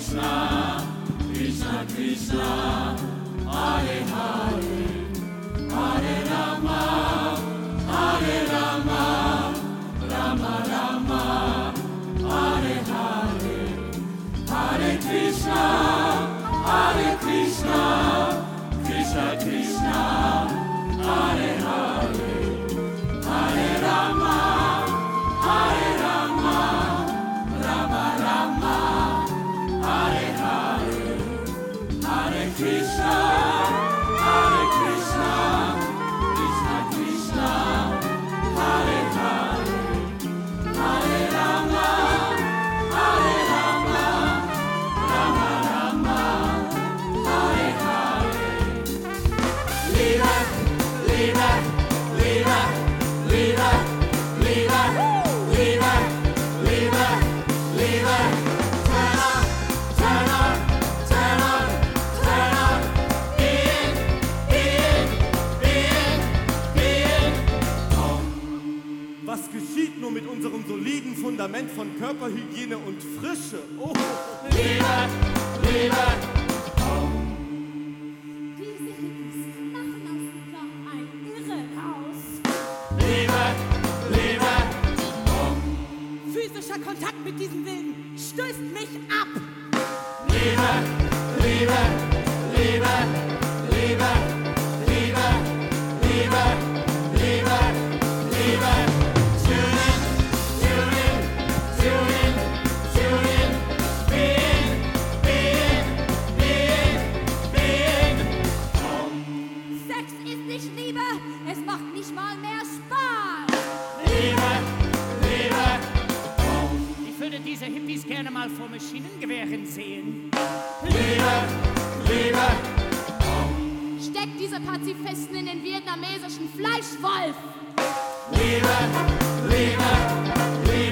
Krishna, Krishna Krishna, Hare Hare, Hare Rama, Hare Rama, Rama Rama, Hare Hare, Hare Krishna, Hare Krishna, Krishna Krishna, Hare Hare, Hare Rama, Hare Rama, Rama Rama, Hare Hare, Hare Krishna, Hare Krishna, Krishna Krishna, Hare Hare, Hare Rama, Hare Rama, Rama Rama, Hare Hare. Liebe, Liebe, Liebe, Liebe, Liebe, Liebe, Liebe, Liebe, turn up, turn up, turn up, turn up, in, Was geschieht nur mit unserem soliden Fundament von Körperhygiene und Frische? Oh. Liebe, Liebe, Diese Hippies machen aus dem Job ein Irrenhaus. Liebe, Liebe, Physischer Kontakt mit diesem Wilden stößt mich ab. Liebe, Liebe, Liebe, Liebe, Liebe, Liebe, Liebe, Liebe. Tune in, tune in, tune in, tune in. Being, being, being, being. Sex ist nicht Liebe, es macht nicht mal mehr Spaß. Liebe, Liebe, Ich würde diese Hippies gerne mal vor Maschinengewehren sehen. Liebe, Liebe, Steckt diese Pazifisten in den vietnamesischen Fleischwolf. Liebe, Liebe, Liebe.